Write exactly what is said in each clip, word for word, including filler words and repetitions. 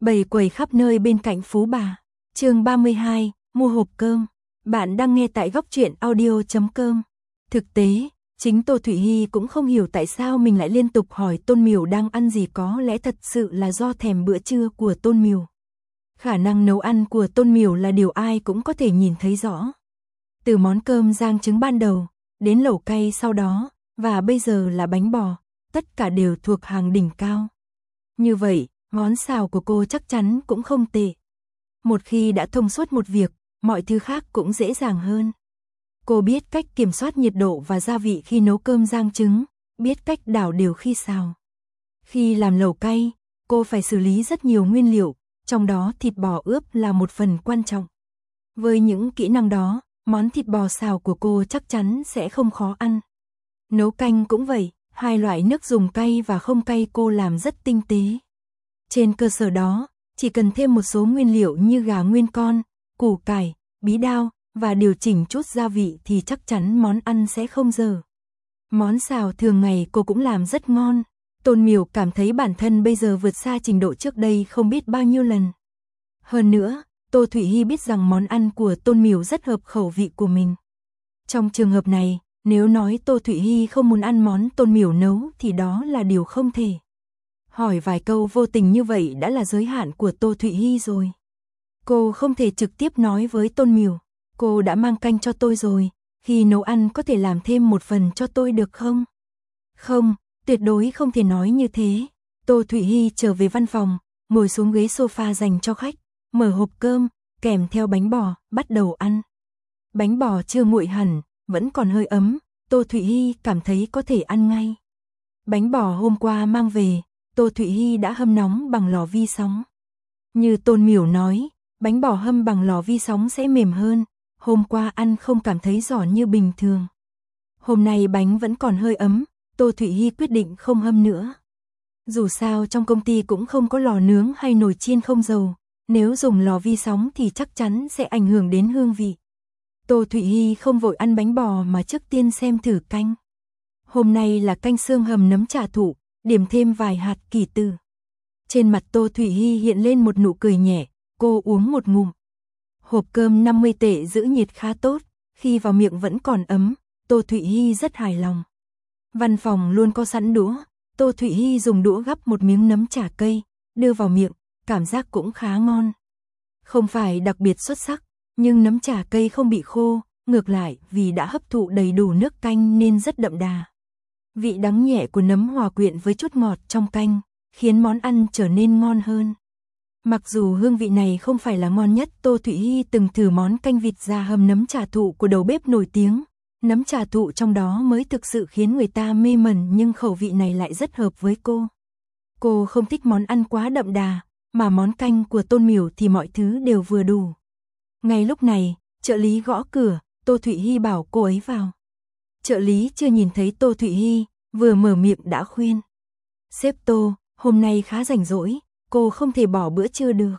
Bầy quầy khắp nơi bên cạnh Phú Bà. Chương ba mươi hai, mua hộp cơm. Bạn đang nghe tại góc truyện audio chấm com. Thực tế, chính Tô Thụy Hi cũng không hiểu tại sao mình lại liên tục hỏi Tôn Miểu đang ăn gì, có lẽ thật sự là do thèm bữa trưa của Tôn Miểu. Khả năng nấu ăn của Tôn Miểu là điều ai cũng có thể nhìn thấy rõ. Từ món cơm rang trứng ban đầu, đến lẩu cay sau đó, và bây giờ là bánh bò, tất cả đều thuộc hàng đỉnh cao. Như vậy, món xào của cô chắc chắn cũng không tệ. Một khi đã thông suốt một việc, mọi thứ khác cũng dễ dàng hơn. Cô biết cách kiểm soát nhiệt độ và gia vị khi nấu cơm rang trứng, biết cách đảo đều khi xào. Khi làm lẩu cay, cô phải xử lý rất nhiều nguyên liệu, trong đó thịt bò ướp là một phần quan trọng. Với những kỹ năng đó, món thịt bò xào của cô chắc chắn sẽ không khó ăn. Nấu canh cũng vậy, hai loại nước dùng cay và không cay cô làm rất tinh tế. Trên cơ sở đó, chỉ cần thêm một số nguyên liệu như gà nguyên con, củ cải, bí đao và điều chỉnh chút gia vị thì chắc chắn món ăn sẽ không dở. Món xào thường ngày cô cũng làm rất ngon. Tôn Miểu cảm thấy bản thân bây giờ vượt xa trình độ trước đây không biết bao nhiêu lần. Hơn nữa, Tô Thụy Hi biết rằng món ăn của Tôn Miểu rất hợp khẩu vị của mình. Trong trường hợp này, nếu nói Tô Thụy Hi không muốn ăn món Tôn Miểu nấu thì đó là điều không thể. Hỏi vài câu vô tình như vậy đã là giới hạn của Tô Thụy Hi rồi. Cô không thể trực tiếp nói với Tôn Miểu, cô đã mang canh cho tôi rồi, khi nấu ăn có thể làm thêm một phần cho tôi được không? Không, tuyệt đối không thể nói như thế. Tô Thụy Hi trở về văn phòng, ngồi xuống ghế sofa dành cho khách, mở hộp cơm, kèm theo bánh bò, bắt đầu ăn. Bánh bò chưa nguội hẳn, vẫn còn hơi ấm, Tô Thụy Hi cảm thấy có thể ăn ngay. Bánh bò hôm qua mang về, Tô Thụy Hi đã hâm nóng bằng lò vi sóng. Như Tôn Miểu nói, bánh bò hâm bằng lò vi sóng sẽ mềm hơn, hôm qua ăn không cảm thấy giòn như bình thường. Hôm nay bánh vẫn còn hơi ấm, Tô Thụy Hi quyết định không hâm nữa. Dù sao trong công ty cũng không có lò nướng hay nồi chiên không dầu, nếu dùng lò vi sóng thì chắc chắn sẽ ảnh hưởng đến hương vị. Tô Thụy Hi không vội ăn bánh bò mà trước tiên xem thử canh. Hôm nay là canh xương hầm nấm trà thụ, điểm thêm vài hạt kỳ tử. Trên mặt Tô Thụy Hi hiện lên một nụ cười nhẹ, cô uống một ngụm. Hộp cơm năm mươi tệ giữ nhiệt khá tốt, khi vào miệng vẫn còn ấm, Tô Thụy Hi rất hài lòng. Văn phòng luôn có sẵn đũa, Tô Thụy Hi dùng đũa gắp một miếng nấm trà cây, đưa vào miệng, cảm giác cũng khá ngon. Không phải đặc biệt xuất sắc, nhưng nấm trà cây không bị khô, ngược lại vì đã hấp thụ đầy đủ nước canh nên rất đậm đà. Vị đắng nhẹ của nấm hòa quyện với chút ngọt trong canh, khiến món ăn trở nên ngon hơn. Mặc dù hương vị này không phải là ngon nhất, Tô Thụy Hi từng thử món canh vịt già hầm nấm trà thụ của đầu bếp nổi tiếng. Nấm trà thụ trong đó mới thực sự khiến người ta mê mẩn, nhưng khẩu vị này lại rất hợp với cô. Cô không thích món ăn quá đậm đà, mà món canh của Tôn Miểu thì mọi thứ đều vừa đủ. Ngay lúc này, trợ lý gõ cửa, Tô Thụy Hi bảo cô ấy vào. Trợ lý chưa nhìn thấy Tô Thụy Hi, vừa mở miệng đã khuyên. Sếp Tô, hôm nay khá rảnh rỗi, cô không thể bỏ bữa trưa được.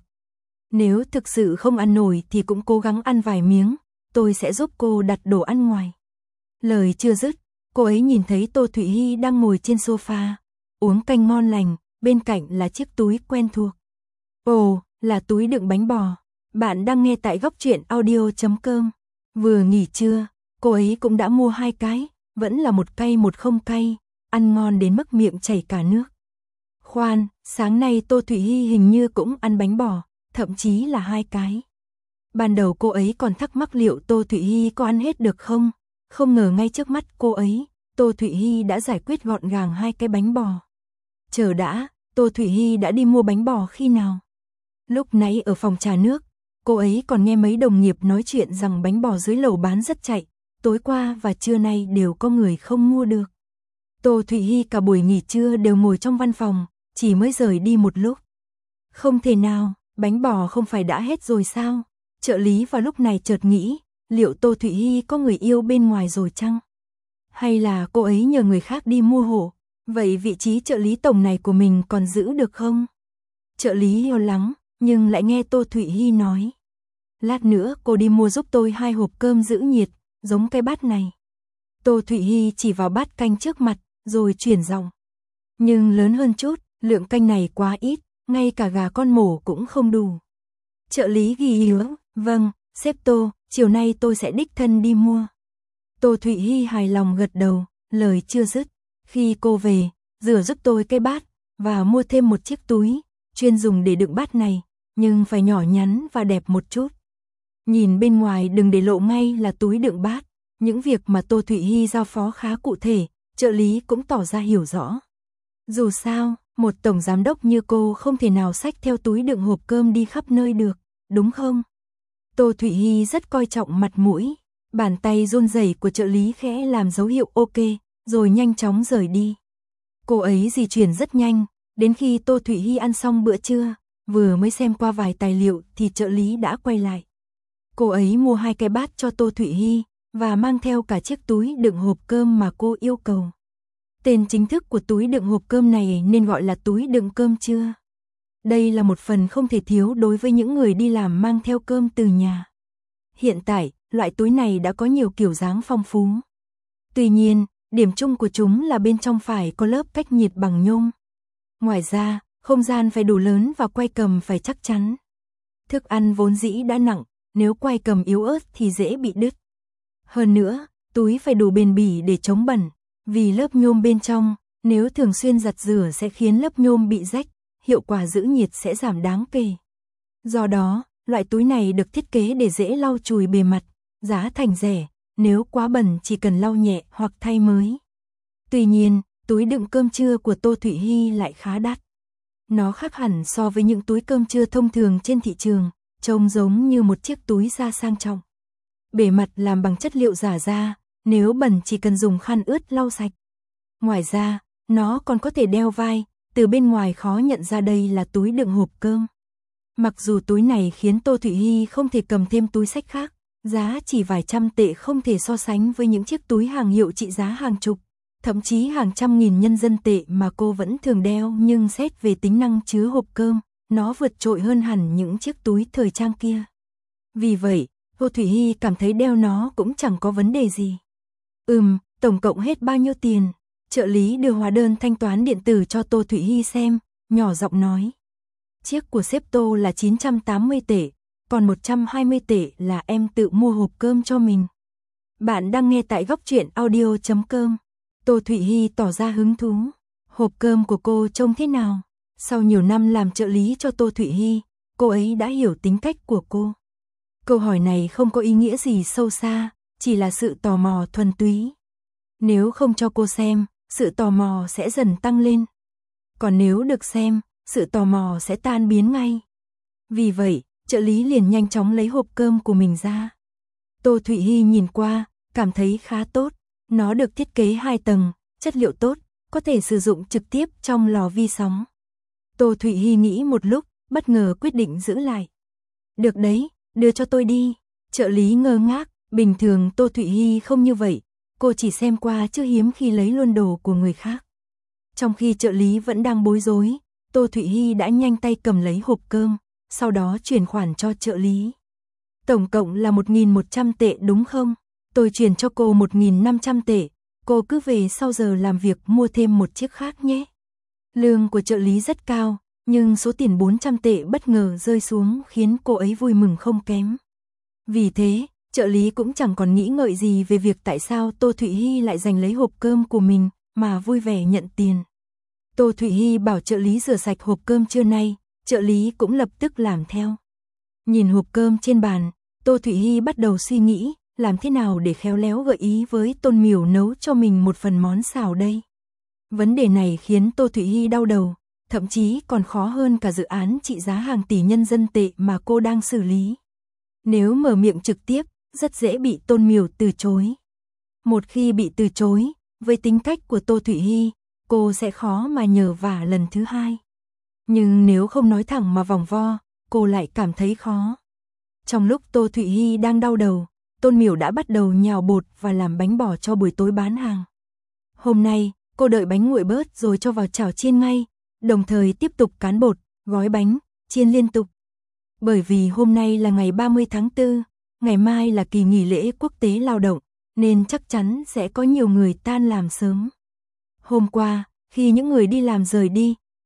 Nếu thực sự không ăn nổi thì cũng cố gắng ăn vài miếng, tôi sẽ giúp cô đặt đồ ăn ngoài. Lời chưa dứt, cô ấy nhìn thấy Tô Thụy Hi đang ngồi trên sofa, uống canh ngon lành, bên cạnh là chiếc túi quen thuộc. Ồ, là túi đựng bánh bò. Bạn đang nghe tại góc truyện audio chấm com. Vừa nghỉ trưa, cô ấy cũng đã mua hai cái, vẫn là một cay một không cay, ăn ngon đến mức miệng chảy cả nước. Khoan, sáng nay Tô Thụy Hi hình như cũng ăn bánh bò, thậm chí là hai cái. Ban đầu cô ấy còn thắc mắc liệu Tô Thụy Hi có ăn hết được không, không ngờ ngay trước mắt cô ấy, Tô Thụy Hi đã giải quyết gọn gàng hai cái bánh bò. Chờ đã, Tô Thụy Hi đã đi mua bánh bò khi nào? Lúc nãy ở phòng trà nước, cô ấy còn nghe mấy đồng nghiệp nói chuyện rằng bánh bò dưới lầu bán rất chạy, tối qua và trưa nay đều có người không mua được. Tô Thụy Hi cả buổi nghỉ trưa đều ngồi trong văn phòng, chỉ mới rời đi một lúc. Không thể nào, bánh bò không phải đã hết rồi sao? Trợ lý vào lúc này chợt nghĩ, liệu Tô Thụy Hi có người yêu bên ngoài rồi chăng? Hay là cô ấy nhờ người khác đi mua hộ? Vậy vị trí trợ lý tổng này của mình còn giữ được không? Trợ lý lo lắng, nhưng lại nghe Tô Thụy Hi nói. Lát nữa cô đi mua giúp tôi hai hộp cơm giữ nhiệt, giống cái bát này. Tô Thụy Hi chỉ vào bát canh trước mặt, rồi chuyển giọng. Nhưng lớn hơn chút, lượng canh này quá ít, ngay cả gà con mổ cũng không đủ. Trợ lý ghi hứa, vâng, sếp Tô, chiều nay tôi sẽ đích thân đi mua. Tô Thụy Hy hài lòng gật đầu, lời chưa dứt. Khi cô về, rửa giúp tôi cái bát, và mua thêm một chiếc túi, chuyên dùng để đựng bát này, nhưng phải nhỏ nhắn và đẹp một chút. Nhìn bên ngoài đừng để lộ ngay là túi đựng bát, những việc mà Tô Thụy Hy giao phó khá cụ thể, trợ lý cũng tỏ ra hiểu rõ. Dù sao, một tổng giám đốc như cô không thể nào xách theo túi đựng hộp cơm đi khắp nơi được, đúng không? Tô Thụy Hy rất coi trọng mặt mũi, bàn tay run rẩy của trợ lý khẽ làm dấu hiệu ok, rồi nhanh chóng rời đi. Cô ấy di chuyển rất nhanh, đến khi Tô Thụy Hy ăn xong bữa trưa, vừa mới xem qua vài tài liệu thì trợ lý đã quay lại. Cô ấy mua hai cái bát cho Tô Thụy Hy, và mang theo cả chiếc túi đựng hộp cơm mà cô yêu cầu. Tên chính thức của túi đựng hộp cơm này nên gọi là túi đựng cơm trưa. Đây là một phần không thể thiếu đối với những người đi làm mang theo cơm từ nhà. Hiện tại, loại túi này đã có nhiều kiểu dáng phong phú. Tuy nhiên, điểm chung của chúng là bên trong phải có lớp cách nhiệt bằng nhôm. Ngoài ra, không gian phải đủ lớn và quay cầm phải chắc chắn. Thức ăn vốn dĩ đã nặng, nếu quay cầm yếu ớt thì dễ bị đứt. Hơn nữa, túi phải đủ bền bỉ để chống bẩn, vì lớp nhôm bên trong, nếu thường xuyên giặt rửa sẽ khiến lớp nhôm bị rách, hiệu quả giữ nhiệt sẽ giảm đáng kể. Do đó, loại túi này được thiết kế để dễ lau chùi bề mặt, giá thành rẻ, nếu quá bẩn chỉ cần lau nhẹ hoặc thay mới. Tuy nhiên, túi đựng cơm trưa của Tô Thụy Hy lại khá đắt. Nó khác hẳn so với những túi cơm trưa thông thường trên thị trường, trông giống như một chiếc túi da sang trọng. Bề mặt làm bằng chất liệu giả da, nếu bẩn chỉ cần dùng khăn ướt lau sạch. Ngoài ra, nó còn có thể đeo vai, từ bên ngoài khó nhận ra đây là túi đựng hộp cơm. Mặc dù túi này khiến Tô Thụy Hy không thể cầm thêm túi xách khác, giá chỉ vài trăm tệ không thể so sánh với những chiếc túi hàng hiệu trị giá hàng chục, thậm chí hàng trăm nghìn nhân dân tệ mà cô vẫn thường đeo, nhưng xét về tính năng chứa hộp cơm, nó vượt trội hơn hẳn những chiếc túi thời trang kia. Vì vậy, Tô Thụy Hy cảm thấy đeo nó cũng chẳng có vấn đề gì. Ừm, tổng cộng hết bao nhiêu tiền? Trợ lý đưa hóa đơn thanh toán điện tử cho Tô Thụy Hy xem, nhỏ giọng nói. Chiếc của sếp Tô là chín trăm tám mươi tệ, còn một trăm hai mươi tệ là em tự mua hộp cơm cho mình. Bạn đang nghe tại góc truyện audio chấm com. Tô Thụy Hy tỏ ra hứng thú. Hộp cơm của cô trông thế nào? Sau nhiều năm làm trợ lý cho Tô Thụy Hy, cô ấy đã hiểu tính cách của cô. Câu hỏi này không có ý nghĩa gì sâu xa, chỉ là sự tò mò thuần túy. Nếu không cho cô xem, sự tò mò sẽ dần tăng lên. Còn nếu được xem, sự tò mò sẽ tan biến ngay. Vì vậy, trợ lý liền nhanh chóng lấy hộp cơm của mình ra. Tô Thụy Hy nhìn qua, cảm thấy khá tốt. Nó được thiết kế hai tầng, chất liệu tốt, có thể sử dụng trực tiếp trong lò vi sóng. Tô Thụy Hy nghĩ một lúc, bất ngờ quyết định giữ lại. Được đấy, đưa cho tôi đi. Trợ lý ngơ ngác, bình thường Tô Thụy Hy không như vậy, cô chỉ xem qua chứ hiếm khi lấy luôn đồ của người khác. Trong khi trợ lý vẫn đang bối rối, Tô Thụy Hy đã nhanh tay cầm lấy hộp cơm, sau đó chuyển khoản cho trợ lý. Tổng cộng là một nghìn một trăm tệ đúng không? Tôi chuyển cho cô một nghìn năm trăm tệ, cô cứ về sau giờ làm việc mua thêm một chiếc khác nhé. Lương của trợ lý rất cao, nhưng số tiền bốn trăm tệ bất ngờ rơi xuống khiến cô ấy vui mừng không kém. Vì thế, trợ lý cũng chẳng còn nghĩ ngợi gì về việc tại sao Tô Thụy Hy lại giành lấy hộp cơm của mình, mà vui vẻ nhận tiền. Tô Thụy Hy bảo trợ lý rửa sạch hộp cơm trưa nay, trợ lý cũng lập tức làm theo. Nhìn hộp cơm trên bàn, Tô Thụy Hy bắt đầu suy nghĩ, làm thế nào để khéo léo gợi ý với Tôn Miểu nấu cho mình một phần món xào đây. Vấn đề này khiến Tô Thụy Hy đau đầu, thậm chí còn khó hơn cả dự án trị giá hàng tỷ nhân dân tệ mà cô đang xử lý. Nếu mở miệng trực tiếp, rất dễ bị Tôn Miểu từ chối. Một khi bị từ chối, với tính cách của Tô Thụy Hy, cô sẽ khó mà nhờ vả lần thứ hai. Nhưng nếu không nói thẳng mà vòng vo, cô lại cảm thấy khó. Trong lúc Tô Thụy Hy đang đau đầu, Tôn Miểu đã bắt đầu nhào bột và làm bánh bò cho buổi tối bán hàng. Hôm nay, cô đợi bánh nguội bớt rồi cho vào chảo chiên ngay, đồng thời tiếp tục cán bột, gói bánh, chiên liên tục. Bởi vì hôm nay là ngày ba mươi tháng tư, ngày mai là kỳ nghỉ lễ quốc tế lao động, nên chắc chắn sẽ có nhiều người tan làm sớm. Hôm qua, khi những người đi làm rời đi,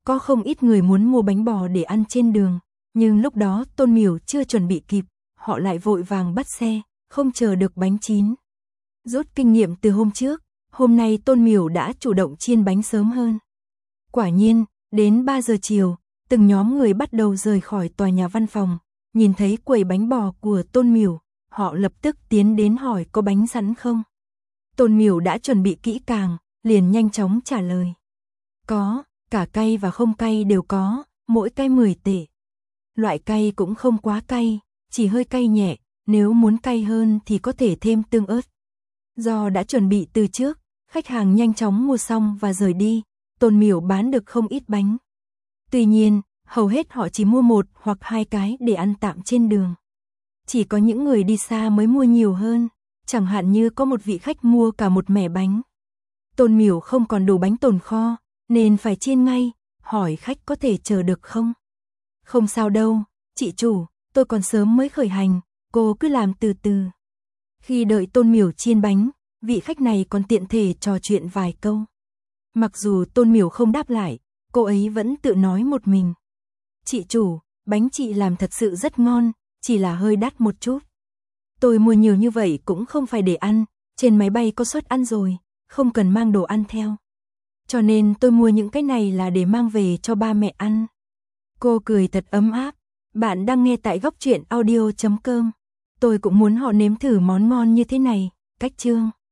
Có không ít người muốn mua bánh bò để ăn trên đường, nhưng lúc đó Tôn Miểu chưa chuẩn bị kịp, họ lại vội vàng bắt xe, không chờ được bánh chín. Rút kinh nghiệm từ hôm trước, hôm nay Tôn Miểu đã chủ động chiên bánh sớm hơn. Quả nhiên, đến ba giờ chiều, từng nhóm người bắt đầu rời khỏi tòa nhà văn phòng, nhìn thấy quầy bánh bò của Tôn Miểu, họ lập tức tiến đến hỏi có bánh sẵn không. Tôn Miểu đã chuẩn bị kỹ càng, liền nhanh chóng trả lời. Có, cả cay và không cay đều có, mỗi cái mười tệ. Loại cay cũng không quá cay, chỉ hơi cay nhẹ, nếu muốn cay hơn thì có thể thêm tương ớt. Do đã chuẩn bị từ trước, khách hàng nhanh chóng mua xong và rời đi, Tôn Miểu bán được không ít bánh. Tuy nhiên, hầu hết họ chỉ mua một hoặc hai cái để ăn tạm trên đường. Chỉ có những người đi xa mới mua nhiều hơn, chẳng hạn như có một vị khách mua cả một mẻ bánh. Tôn Miểu không còn đủ bánh tồn kho, nên phải chiên ngay, hỏi khách có thể chờ được không? Không sao đâu, chị chủ, tôi còn sớm mới khởi hành, cô cứ làm từ từ. Khi đợi Tôn Miểu chiên bánh, vị khách này còn tiện thể trò chuyện vài câu. Mặc dù Tôn Miểu không đáp lại, cô ấy vẫn tự nói một mình. Chị chủ, bánh chị làm thật sự rất ngon, chỉ là hơi đắt một chút. Tôi mua nhiều như vậy cũng không phải để ăn, trên máy bay có suất ăn rồi, không cần mang đồ ăn theo. Cho nên tôi mua những cái này là để mang về cho ba mẹ ăn. Cô cười thật ấm áp. Bạn đang nghe tại góc truyện audio chấm com. Tôi cũng muốn họ nếm thử món ngon như thế này. Cách chương